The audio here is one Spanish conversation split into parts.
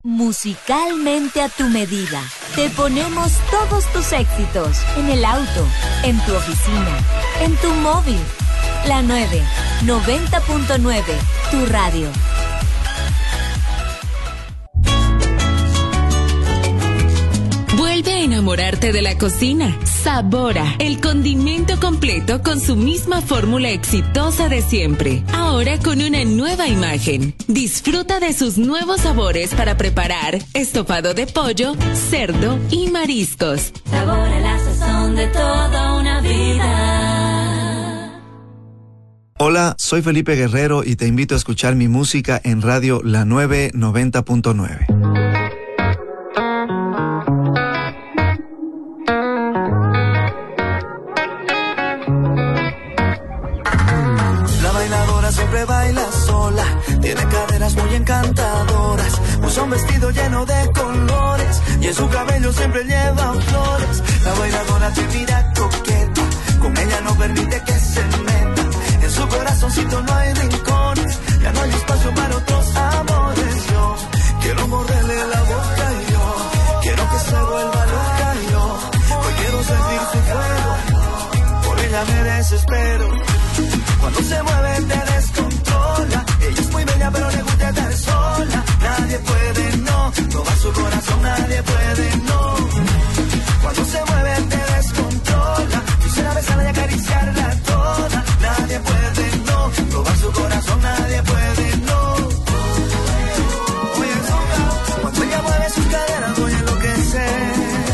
Musicalmente a tu medida. Te ponemos todos tus éxitos en el auto, en tu oficina, en tu móvil. La 9, 90.9, tu radio. Vuelve a enamorarte de la cocina. Sabora, el condimento completo con su misma fórmula exitosa de siempre. Ahora con una nueva imagen. Disfruta de sus nuevos sabores para preparar estofado de pollo, cerdo y mariscos. Sabora, la sazón de toda una vida. Hola, soy Felipe Guerrero y te invito a escuchar mi música en radio La 9 90.9. Siempre baila sola, tiene caderas muy encantadoras, usa un vestido lleno de colores y en su cabello siempre lleva flores. La bailadora te mira coqueta, con ella no permite que se meta, en su corazoncito no hay rincones, ya no hay espacio para otros amores. Yo quiero morderle la boca y yo quiero que se vuelva loca y yo hoy quiero sentir su fuego, por ella me desespero. Cuando se mueve te descontrola, ella es muy bella pero le gusta estar sola. Nadie puede no robar su corazón, nadie puede no. Cuando se mueve te descontrola, quisiera besarla y acariciarla toda. Nadie puede no robar su corazón, nadie puede no. Oye, cuando ella mueve sus caderas voy a enloquecer.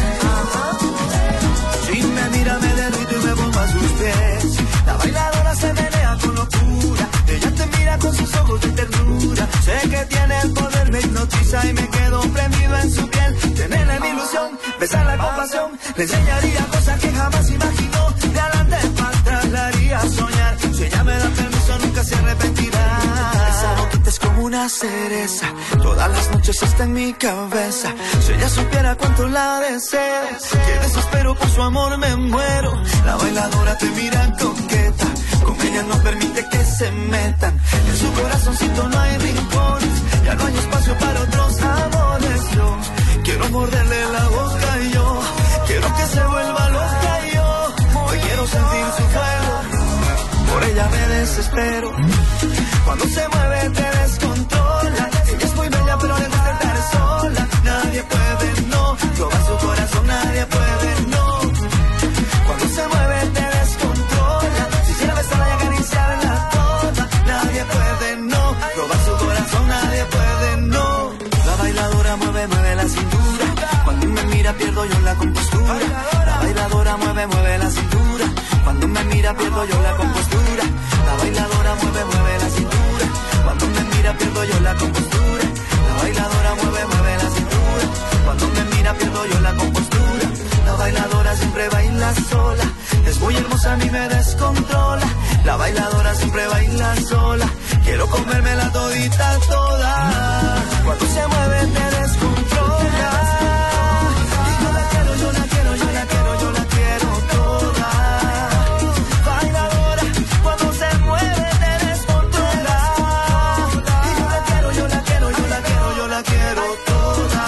Si me mira me derrito y me pongo a sus pies. La bailadora se menea con locura, ella te mira con sus ojos de ternura. Sé que tiene el poder, me hipnotiza y me quedo prendido en su piel. Tenerla en ilusión, besarla con pasión, le enseñaría cosas que jamás imaginó. De adelante para atrás la haría soñar, si ella me da permiso nunca se arrepentirá. Esa boquita es como una cereza, todas las noches está en mi cabeza. Si ella supiera cuánto la deseo, que desespero por su amor me muero. La bailadora te mira coqueta, con ella no permite que se metan, en su corazoncito no hay rincones, ya no hay espacio para otros amores. Yo quiero morderle la boca y yo quiero que se vuelva loca y yo hoy quiero sentir su fuego, por ella me desespero. Cuando se mueve te descontrola, ella es muy bella pero le gusta estar sola. Nadie puede no robar su corazón, nadie puede no. Cuando se mueve te descontrola, quisiera besarla y acariciarla toda. Nadie puede no robar su corazón, nadie puede no. La bailadora mueve, mueve la cintura, cuando me mira pierdo yo la compostura. La bailadora mueve, mueve la cintura, cuando me mira pierdo yo la compostura. La bailadora mueve, mueve la cintura, cuando me mira pierdo yo la compostura. La bailadora mueve, mueve la cintura, cuando me mira pierdo yo la compostura. La bailadora siempre baila sola, es muy hermosa, a mí me descontrola. La bailadora siempre baila sola, quiero comérmela todita toda. Cuando se mueve te descontrola, y yo la quiero, yo la quiero, yo la quiero, yo la quiero toda. Bailadora, cuando se mueve te descontrola, y yo la quiero, yo la quiero, yo la quiero, yo la quiero toda.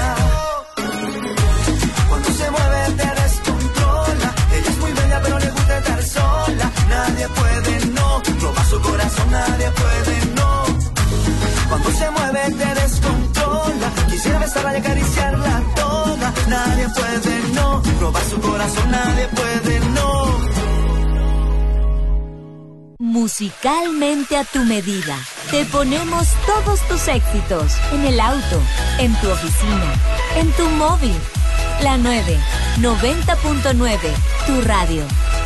Cuando se mueve te descontrola, ella es muy bella pero le gusta estar sola. Nadie puede no robar su corazón, nadie puede no. Cuando se mueve te descontrola, quisiera besarla y acariciarla toda. Nadie puede no robar su corazón, nadie puede no. Musicalmente a tu medida. Te ponemos todos tus éxitos en el auto, en tu oficina, en tu móvil. La 9, 90.9, tu radio.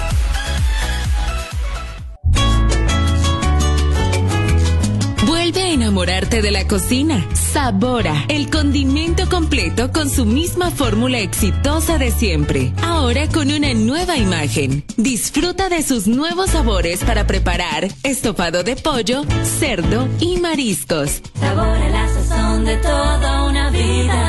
Vuelve a enamorarte de la cocina. Sabora, el condimento completo con su misma fórmula exitosa de siempre. Ahora con una nueva imagen. Disfruta de sus nuevos sabores para preparar estofado de pollo, cerdo y mariscos. Sabora, la sazón de toda una vida.